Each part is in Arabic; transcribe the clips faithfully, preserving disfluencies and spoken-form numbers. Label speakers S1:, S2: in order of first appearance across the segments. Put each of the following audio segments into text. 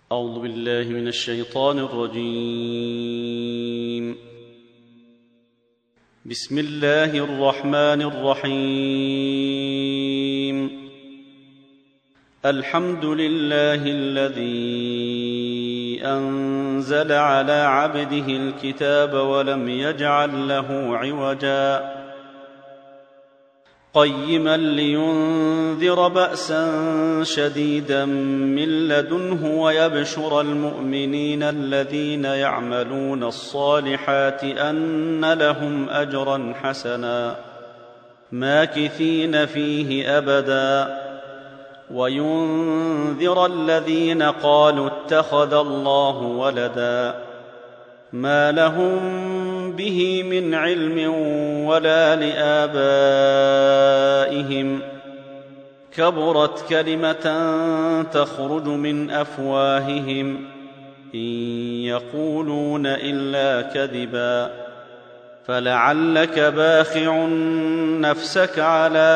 S1: أعوذ بالله من الشيطان الرجيم. بسم الله الرحمن الرحيم. الحمد لله الذي أنزل على عبده الكتاب ولم يجعل له عوجا قيما لينذر بأسا شديدا من لدنه ويبشر المؤمنين الذين يعملون الصالحات أن لهم أجرا حسنا ماكثين فيه أبدا وينذر الذين قالوا اتخذ الله ولدا ما لهم به من علم ولا لآبائهم كبرت كلمة تخرج من أفواههم إن يقولون إلا كذبا فلعلك باخع نفسك على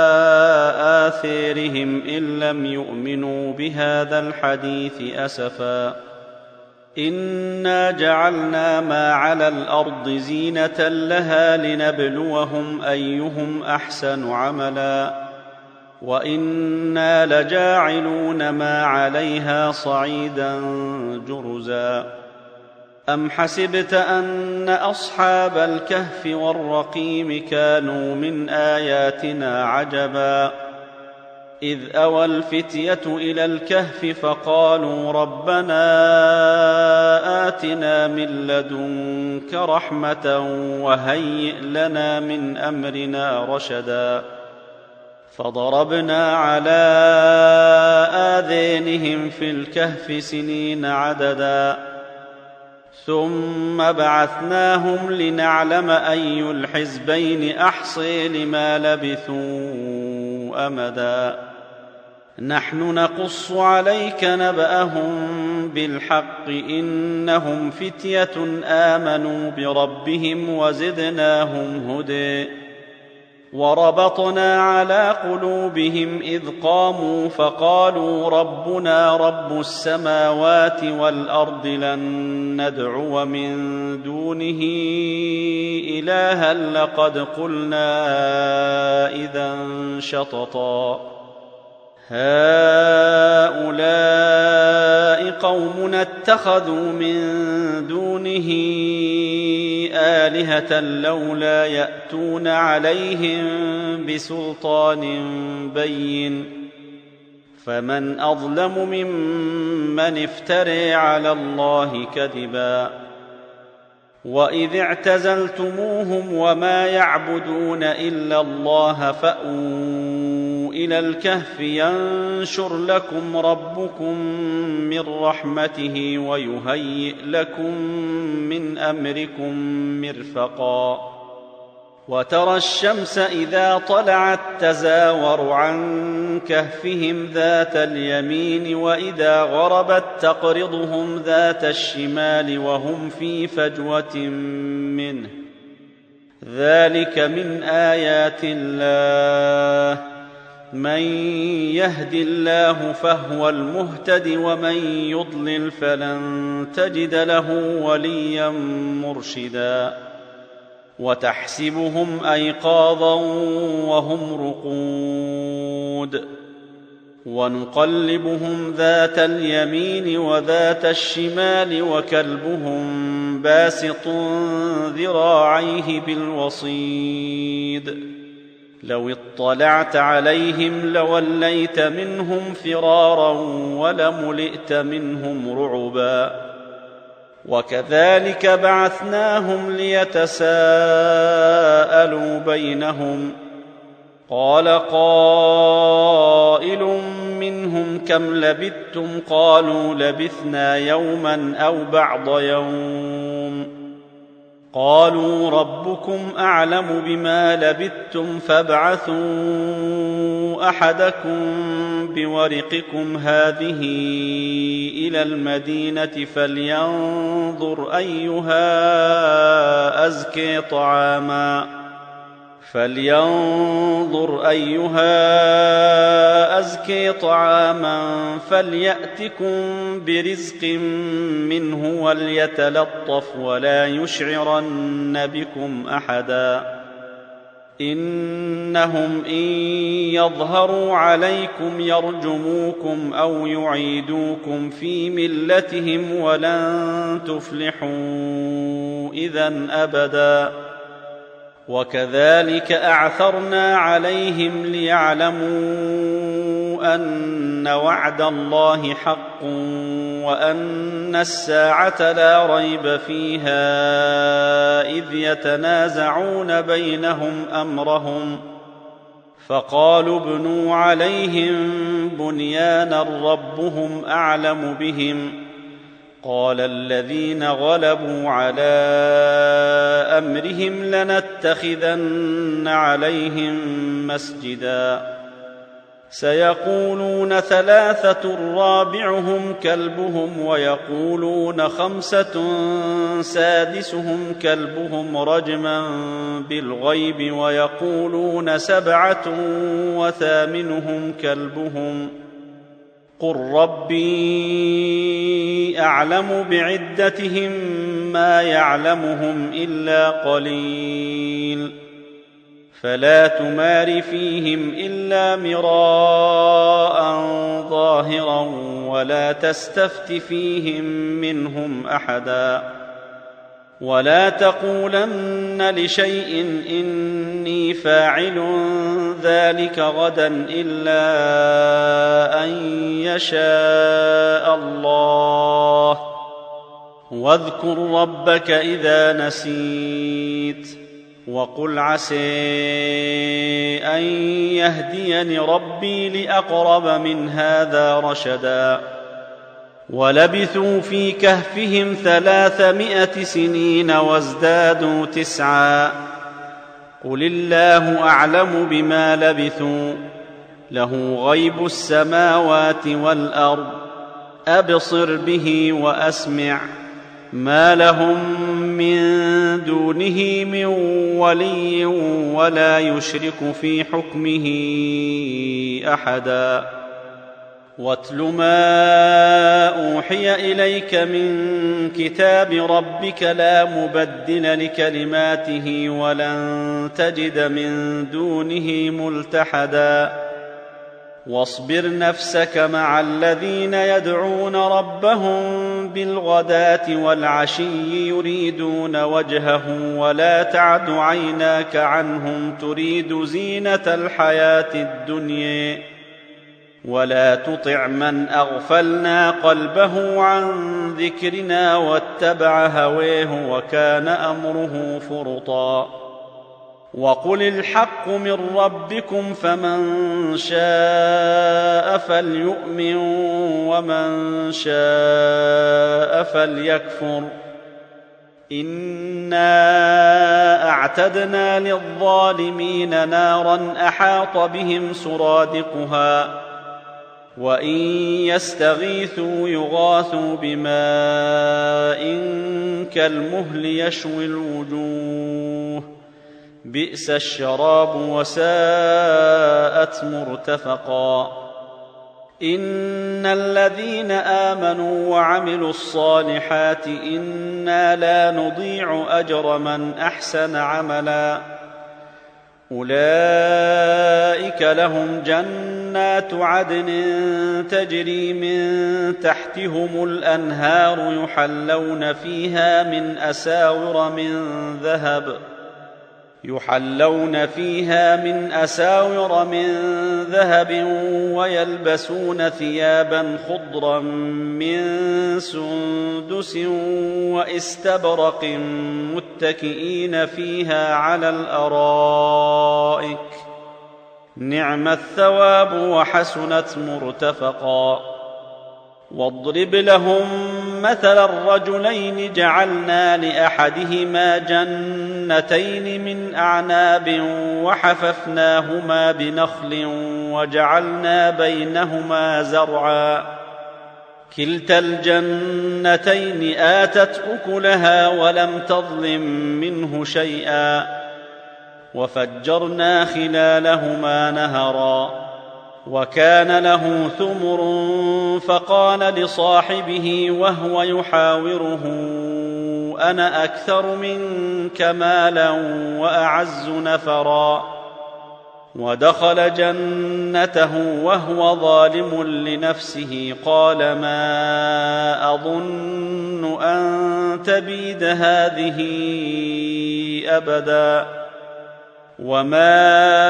S1: آثارهم إن لم يؤمنوا بهذا الحديث أسفا إنا جعلنا ما على الأرض زينة لها لنبلوهم أيهم أحسن عملا وإنا لجاعلون ما عليها صعيدا جرزا أم حسبت أن أصحاب الكهف والرقيم كانوا من آياتنا عجبا إذ أوى الفتية إلى الكهف فقالوا ربنا آتنا من لدنك رحمة وهيئ لنا من أمرنا رشدا فضربنا على آذانهم في الكهف سنين عددا ثم بعثناهم لنعلم أي الحزبين أحصي لما لبثوا أمدا نحن نقص عليك نبأهم بالحق إنهم فتية آمنوا بربهم وزدناهم هدى وربطنا على قلوبهم إذ قاموا فقالوا ربنا رب السماوات والأرض لن ندعو من دونه إلها لقد قلنا إذا شططا هؤلاء قومنا اتخذوا من دونه آلهة لولا يأتون عليهم بسلطان بين فمن أظلم ممن افترى على الله كذبا وإذ اعتزلتموهم وما يعبدون إلا الله فأووا إلى الكهف ينشر لكم ربكم من رحمته ويهيئ لكم من أمركم مرفقا وترى الشمس إذا طلعت تزاور عن كهفهم ذات اليمين وإذا غربت تقرضهم ذات الشمال وهم في فجوة منه ذلك من آيات الله من يهد الله فهو المهتد ومن يضلل فلن تجد له وليا مرشدا وتحسبهم أيقاظا وهم رقود ونقلبهم ذات اليمين وذات الشمال وكلبهم باسط ذراعيه بالوصيد لو اطلعت عليهم لوليت منهم فرارا ولملئت منهم رعبا وكذلك بعثناهم ليتساءلوا بينهم قال قائل منهم كم لبثتم قالوا لبثنا يوما أو بعض يوم قالوا ربكم أعلم بما لبثتم فابعثوا أحدكم بورقكم هذه إلى المدينة فلينظر أيها أزكى طعاما فلينظر أيها أزكى طعاما فليأتكم يأتكم برزق منه وليتلطف ولا يشعرن بكم أحدا إنهم إن يظهروا عليكم يرجموكم أو يعيدوكم في ملتهم ولن تفلحوا إذن أبدا وكذلك أعثرنا عليهم ليعلموا أن وعد الله حق وأن الساعة لا ريب فيها إذ يتنازعون بينهم أمرهم فقالوا ابنوا عليهم بنيانا ربهم أعلم بهم قال الذين غلبوا على أمرهم لنتخذن عليهم مسجدا سيقولون ثلاثة رابعهم كلبهم ويقولون خمسة سادسهم كلبهم رجما بالغيب ويقولون سبعة وثامنهم كلبهم قل ربي أعلم بعدتهم ما يعلمهم إلا قليل فلا تمار فيهم إلا مراء ظاهرا ولا تستفت فيهم منهم أحدا ولا تقولن لشيء إني فاعل ذلك غدا إلا أن يشاء الله واذكر ربك إذا نسيت وقل عسى أن يهديني ربي لأقرب من هذا رشدا ولبثوا في كهفهم ثلاثمائة سنين وازدادوا تسعا قل الله أعلم بما لبثوا له غيب السماوات والأرض أبصر به وأسمع ما لهم من دونه من ولي ولا يشرك في حكمه أحدا واتل ما أوحي إليك من كتاب ربك لا مبدل لكلماته ولن تجد من دونه ملتحدا واصبر نفسك مع الذين يدعون ربهم بالغداة والعشي يريدون وجهه ولا تعد عيناك عنهم تريد زينة الحياة الدنيا ولا تطع من أغفلنا قلبه عن ذكرنا واتبع هواه وكان أمره فرطا وقل الحق من ربكم فمن شاء فليؤمن ومن شاء فليكفر إنا أعتدنا للظالمين نارا أحاط بهم سرادقها وإن يستغيثوا يغاثوا بماء كالمهل يشوي الوجوه بئس الشراب وساءت مرتفقا إن الذين آمنوا وعملوا الصالحات إنا لا نضيع أجر من أحسن عملا أولئك لهم جنات عدن تجري من تحتهم الأنهار يحلون فيها من أساور من ذهب يحلون فيها من أساور من ذهب ويلبسون ثيابا خضرا من سندس واستبرق متكئين فيها على الأرائك نعم الثواب وحسنت مرتفقا واضرب لهم مثل الرجلين جعلنا لأحدهما جنتين من أعناب وحففناهما بنخل وجعلنا بينهما زرعا كلتا الجنتين آتت أكلها ولم تظلم منه شيئا وفجرنا خلالهما نهرا وكان له ثمر فقال لصاحبه وهو يحاوره: أنا أكثر منك مالا وأعز نفرا. ودخل جنته وهو ظالم لنفسه قال: ما أظن أن تبيد هذه أبدا، وما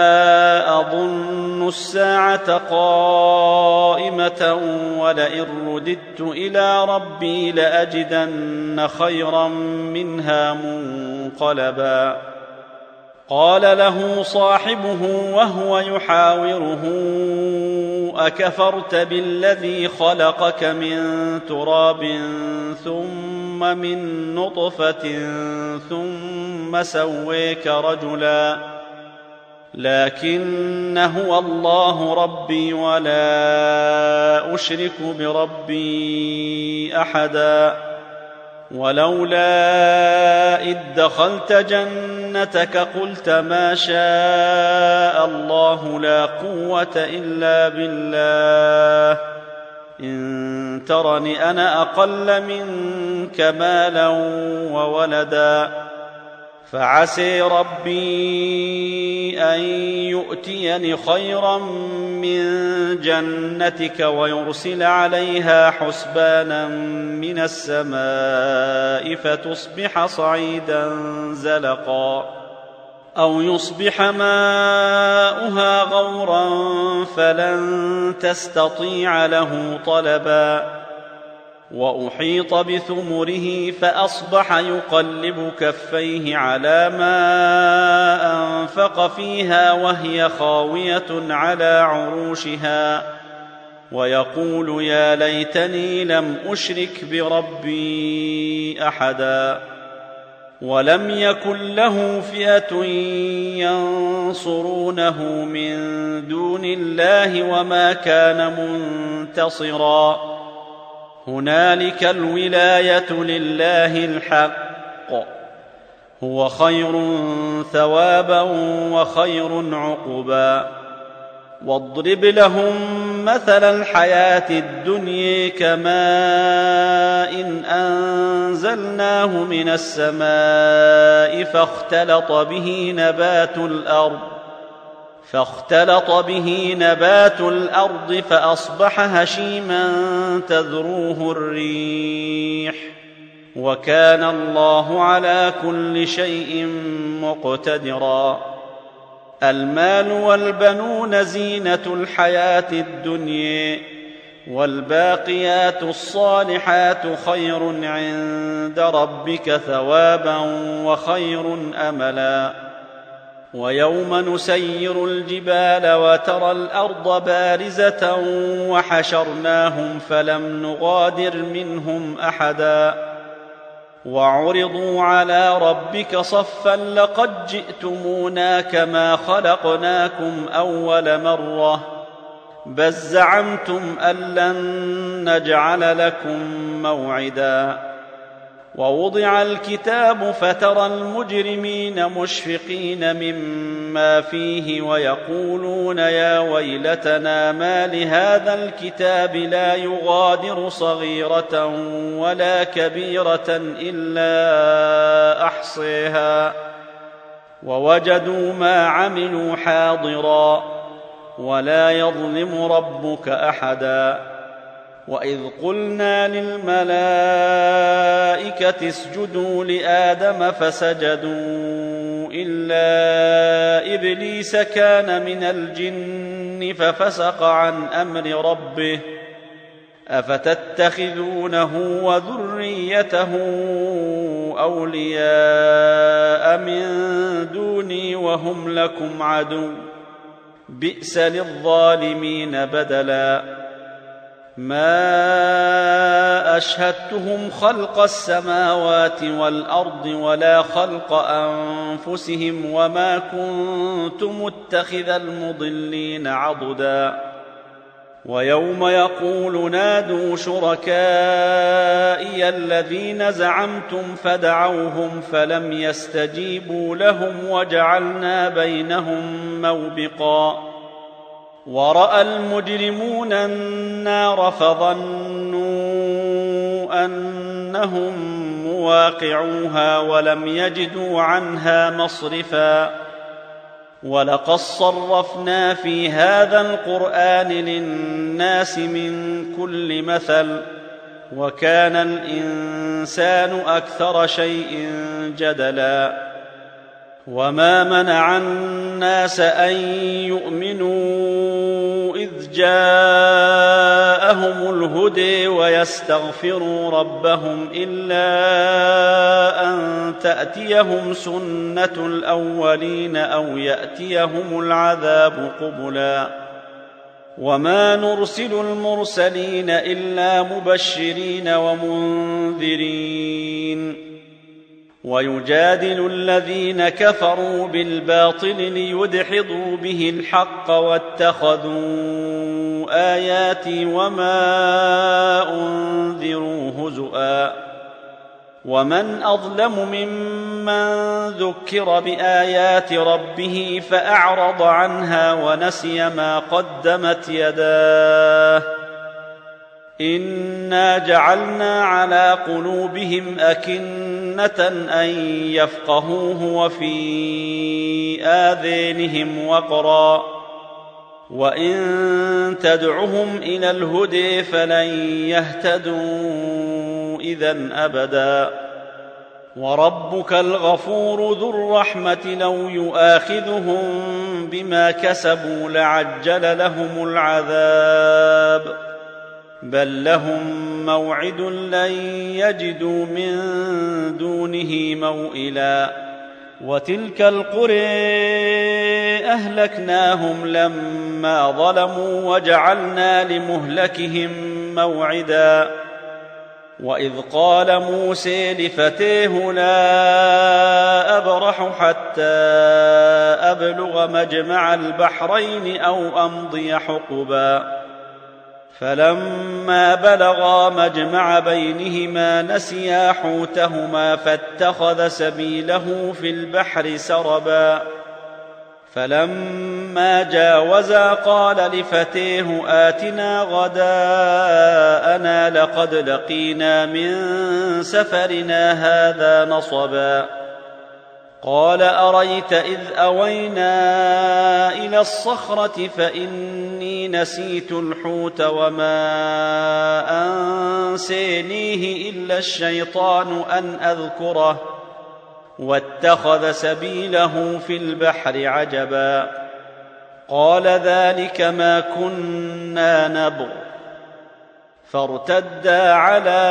S1: أظن الساعة قائمة، ولئن رددت إلى ربي لأجدن خيرا منها منقلبا. قال له صاحبه وهو يحاوره: أكفرت بالذي خلقك من تراب ثم من نطفة ثم سويك رجلا؟ لكن هو الله ربي ولا أشرك بربي أحدا. ولولا إذ دخلت جنتك قلت ما شاء الله لا قوة إلا بالله، إن ترني أنا أقل منك مالا وولدا. فعسى ربي أن يؤتيني خيرا من جنتك ويرسل عليها حسبانا من السماء فتصبح صعيدا زلقا، أو يصبح ماؤها غورا فلن تستطيع له طلبا. وأحيط بثمره فأصبح يقلب كفيه على ما أنفق فيها وهي خاوية على عروشها، ويقول: يا ليتني لم أشرك بربي أحدا. ولم يكن له فئة ينصرونه من دون الله وما كان منتصرا. هنالك الولاية لله الحق، هو خير ثوابا وخير عقبا. واضرب لهم مثل الحياة الدنيا كماء إن أنزلناه من السماء فاختلط به نبات الأرض فاختلط به نبات الأرض فأصبح هشيما تذروه الريح، وكان الله على كل شيء مقتدرا. المال والبنون زينة الحياة الدنيا، والباقيات الصالحات خير عند ربك ثوابا وخير أملا. ويوم نسير الجبال وترى الأرض بارزة وحشرناهم فلم نغادر منهم أحدا، وعرضوا على ربك صفا لقد جئتمونا كما خلقناكم أول مرة، بل زعمتم أن لن نجعل لكم موعدا. ووضع الكتاب فترى المجرمين مشفقين مما فيه ويقولون يا ويلتنا ما لهذا الكتاب لا يغادر صغيرة ولا كبيرة إلا أحصيها ووجدوا ما عملوا حاضرا ولا يظلم ربك أحدا. وإذ قلنا للملائكة اسجدوا لآدم فسجدوا إلا إبليس كان من الجن ففسق عن أمر ربه، أفتتخذونه وذريته أولياء من دوني وهم لكم عدو، بئس للظالمين بدلا. ما أشهدتهم خلق السماوات والأرض ولا خلق أنفسهم وما كنت متخذ المضلين عضدا. ويوم يقول نادوا شركائي الذين زعمتم فدعوهم فلم يستجيبوا لهم وجعلنا بينهم موبقا. ورأى المجرمون النار فظنوا أنهم مواقعوها ولم يجدوا عنها مصرفا ولقد صرفنا في هذا القرآن للناس من كل مثل وكان الإنسان أكثر شيء جدلا وما منع الناس أن يؤمنوا إذ جاءهم الهدى ويستغفروا ربهم إلا أن تأتيهم سنة الأولين أو يأتيهم العذاب قبلا وما نرسل المرسلين إلا مبشرين ومنذرين ويجادل الذين كفروا بالباطل ليدحضوا به الحق واتخذوا آياتي وما أنذروا هزؤا ومن أظلم ممن ذكر بآيات ربه فأعرض عنها ونسي ما قدمت يداه إنا جعلنا على قلوبهم أكنة أن يفقهوه وفي آذانهم وقرا وإن تدعهم إلى الهدى فلن يهتدوا إذن أبدا وربك الغفور ذو الرحمة لو يؤاخذهم بما كسبوا لعجل لهم العذاب بل لهم موعد لن يجدوا من دونه موئلا وتلك القرى أهلكناهم لما ظلموا وجعلنا لمهلكهم موعدا وإذ قال موسى لفتاه لا أبرح حتى أبلغ مجمع البحرين أو أمضي حقبا فلما بلغا مجمع بينهما نسيا حوتهما فاتخذ سبيله في البحر سربا فلما جاوزا قال لفتيه آتنا غداءنا لقد لقينا من سفرنا هذا نصبا قال أريت إذ أوينا إلى الصخرة فإني نسيت الحوت وما أنسانيه إلا الشيطان أن أذكره واتخذ سبيله في البحر عجبا قال ذلك ما كنا نبغ فارتدا على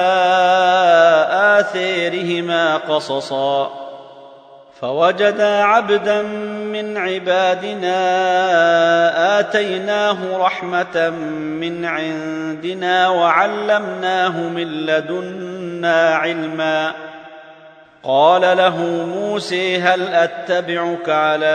S1: آثارهما قصصا فوجدا عبدا من عبادنا آتيناه رحمة من عندنا وعلمناه من لدنا علما قال له موسى هل أتبعك على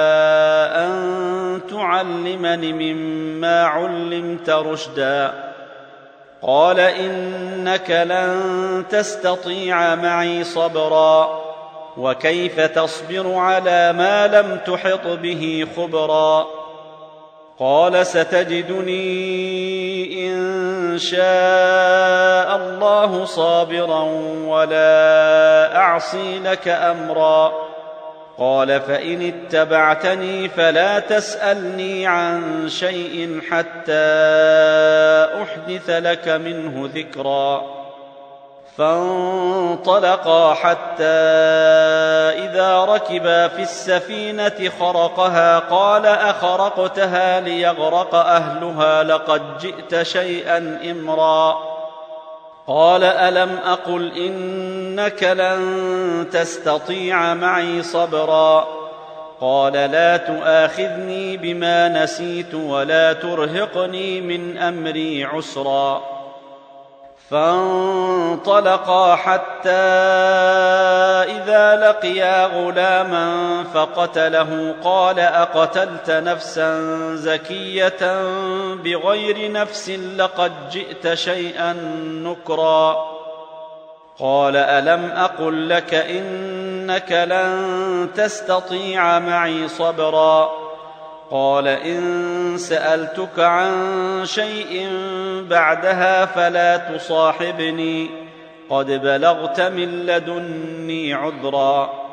S1: أن تعلمني مما علمت رشدا قال إنك لن تستطيع معي صبرا وكيف تصبر على ما لم تحط به خبرا قال ستجدني إن شاء الله صابرا ولا أعصي لك أمرا قال فإن اتبعتني فلا تسألني عن شيء حتى أحدث لك منه ذكرا فانطلقا حتى إذا ركبا في السفينة خرقها قال أخرقتها ليغرق أهلها لقد جئت شيئا إمرا قال ألم أقل إنك لن تستطيع معي صبرا قال لا تؤاخذني بما نسيت ولا ترهقني من أمري عسرا فانطلقا حتى إذا لقيا غلاما فقتله قال أقتلت نفسا زكية بغير نفس لقد جئت شيئا نكرا قال ألم أقل لك إنك لن تستطيع معي صبرا قال إن سألتك عن شيء بعدها فلا تصاحبني قد بلغت من لدني عذرا.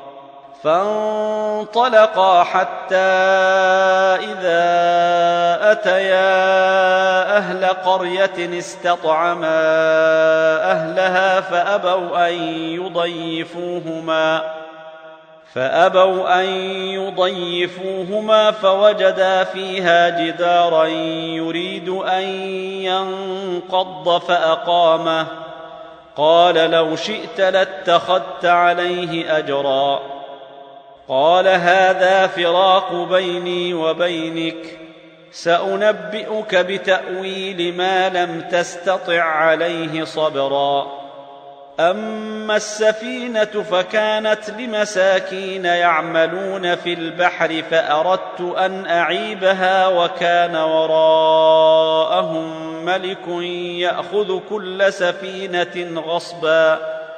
S1: فانطلقا حتى إذا أتيا أهل قرية استطعما أهلها فأبوا أن يضيفوهما فأبوا أن يضيفوهما فوجدا فيها جدارا يريد أن ينقض فأقامه. قال لو شئت لاتخذت عليه أجرا. قال هذا فراق بيني وبينك سأنبئك بتأويل ما لم تستطع عليه صبرا. أما السفينة فكانت لمساكين يعملون في البحر فأردت أن أعيبها وكان وراءهم ملك يأخذ كل سفينة غصبا.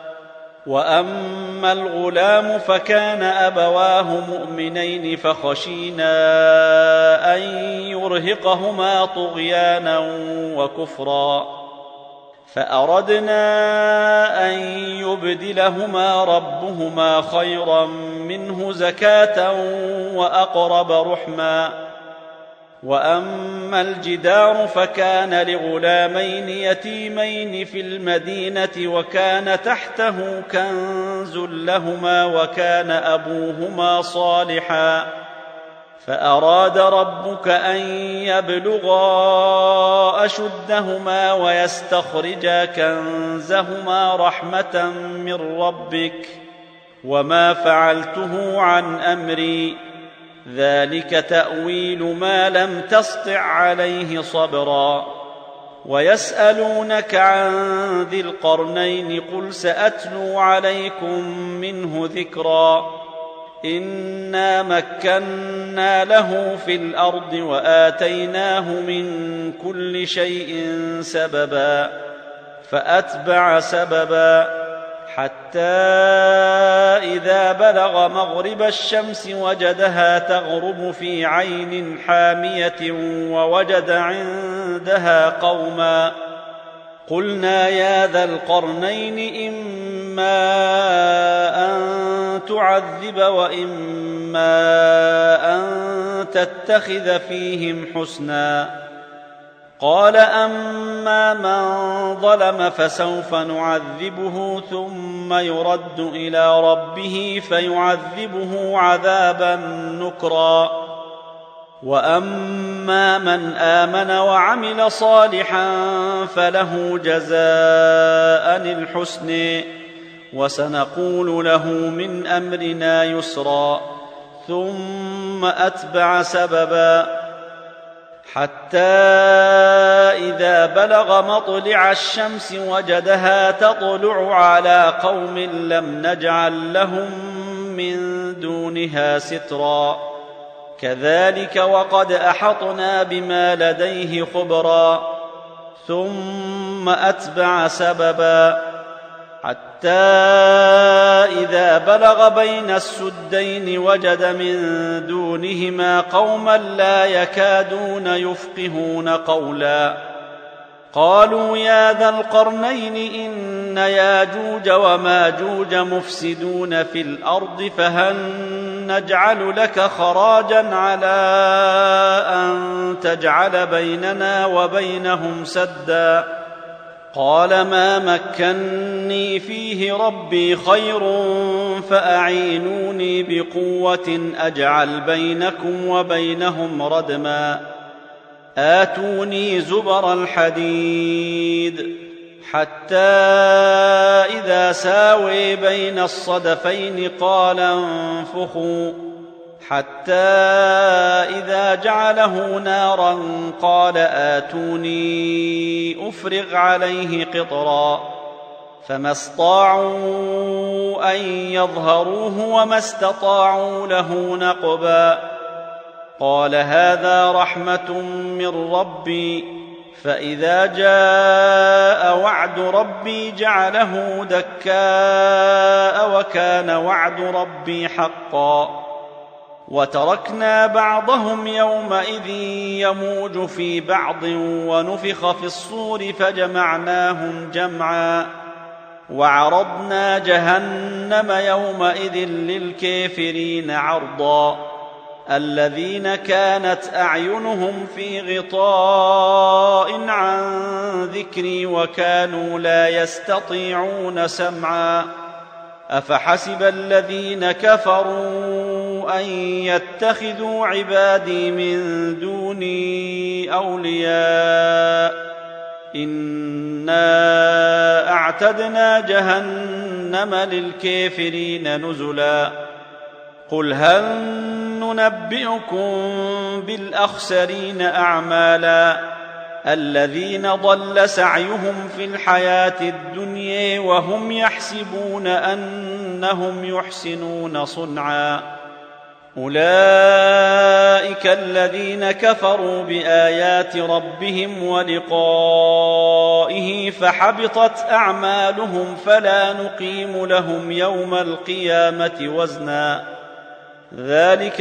S1: وأما الغلام فكان أبواه مؤمنين فخشينا أن يرهقهما طغيانا وكفرا فأردنا أن يبدلهما ربهما خيرا منه زكاة وأقرب رحما. وأما الجدار فكان لغلامين يتيمين في المدينة وكان تحته كنز لهما وكان أبوهما صالحا فأراد ربك أن يبلغا أشدهما ويستخرجا كنزهما رحمة من ربك وما فعلته عن أمري ذلك تأويل ما لم تسطع عليه صبرا. ويسألونك عن ذي القرنين قل سأتلو عليكم منه ذكرا. إنا مكنا له في الأرض وآتيناه من كل شيء سببا فأتبع سببا حتى إذا بلغ مغرب الشمس وجدها تغرب في عين حامية ووجد عندها قوما. قلنا يا ذا القرنين إما أن تعذب وإما أن تتخذ فيهم حسنا. قال أما من ظلم فسوف نعذبه ثم يرد إلى ربه فيعذبه عذابا نكرا. وأما من آمن وعمل صالحا فله جزاء الحسن وسنقول له من أمرنا يسرا. ثم أتبع سببا حتى إذا بلغ مطلع الشمس وجدها تطلع على قوم لم نجعل لهم من دونها سترا. كذلك وقد أحطنا بما لديه خبرا. ثم أتبع سببا حتى إذا بلغ بين السدين وجد من دونهما قوما لا يكادون يفقهون قولا. قالوا يا ذا القرنين إن ياجوج وماجوج مفسدون في الأرض فهل نجعل لك خراجا على أن تجعل بيننا وبينهم سدا. قال ما مكني فيه ربي خير فأعينوني بقوة أجعل بينكم وبينهم ردما. آتوني زبر الحديد حتى إذا ساوي بين الصدفين قال انفخوا حتى إذا جعله نارا قال آتوني أفرغ عليه قطرا. فما استطاعوا أن يظهروه وما استطاعوا له نقبا. قال هذا رحمة من ربي فإذا جاء وعد ربي جعله دكاء وكان وعد ربي حقا. وتركنا بعضهم يومئذ يموج في بعض ونفخ في الصور فجمعناهم جمعا وعرضنا جهنم يومئذ للكافرين عرضا الذين كانت أعينهم في غطاء عن ذكري وكانوا لا يستطيعون سمعا أفحسب الذين كفروا أن يتخذوا عبادي من دوني أولياء إنا أعتدنا جهنم للكافرين نزلا قل هل ننبئكم بالأخسرين أعمالا الذين ضل سعيهم في الحياة الدنيا وهم يحسبون أنهم يحسنون صنعا أولئك الذين كفروا بآيات ربهم ولقائه فحبطت أعمالهم فلا نقيم لهم يوم القيامة وزنا ذلك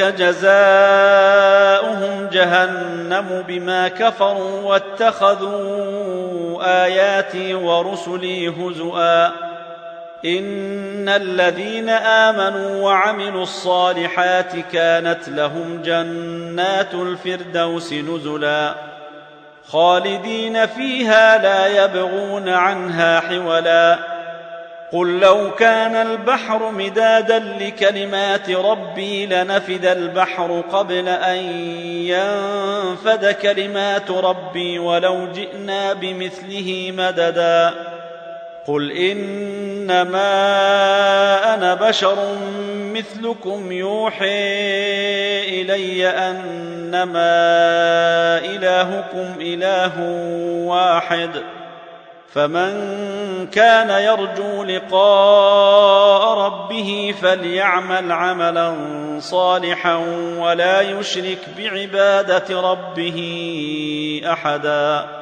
S1: جزاؤهم جهنم بما كفروا واتخذوا آياتي ورسلي هزؤا إن الذين آمنوا وعملوا الصالحات كانت لهم جنات الفردوس نزلا خالدين فيها لا يبغون عنها حولا قل لو كان البحر مدادا لكلمات ربي لنفد البحر قبل أن ينفد كلمات ربي ولو جئنا بمثله مددا قل إنما أنا بشر مثلكم يوحي إلي أنما إلهكم إله واحد فمن كان يرجو لقاء ربه فليعمل عملا صالحا ولا يشرك بعبادة ربه أحدا.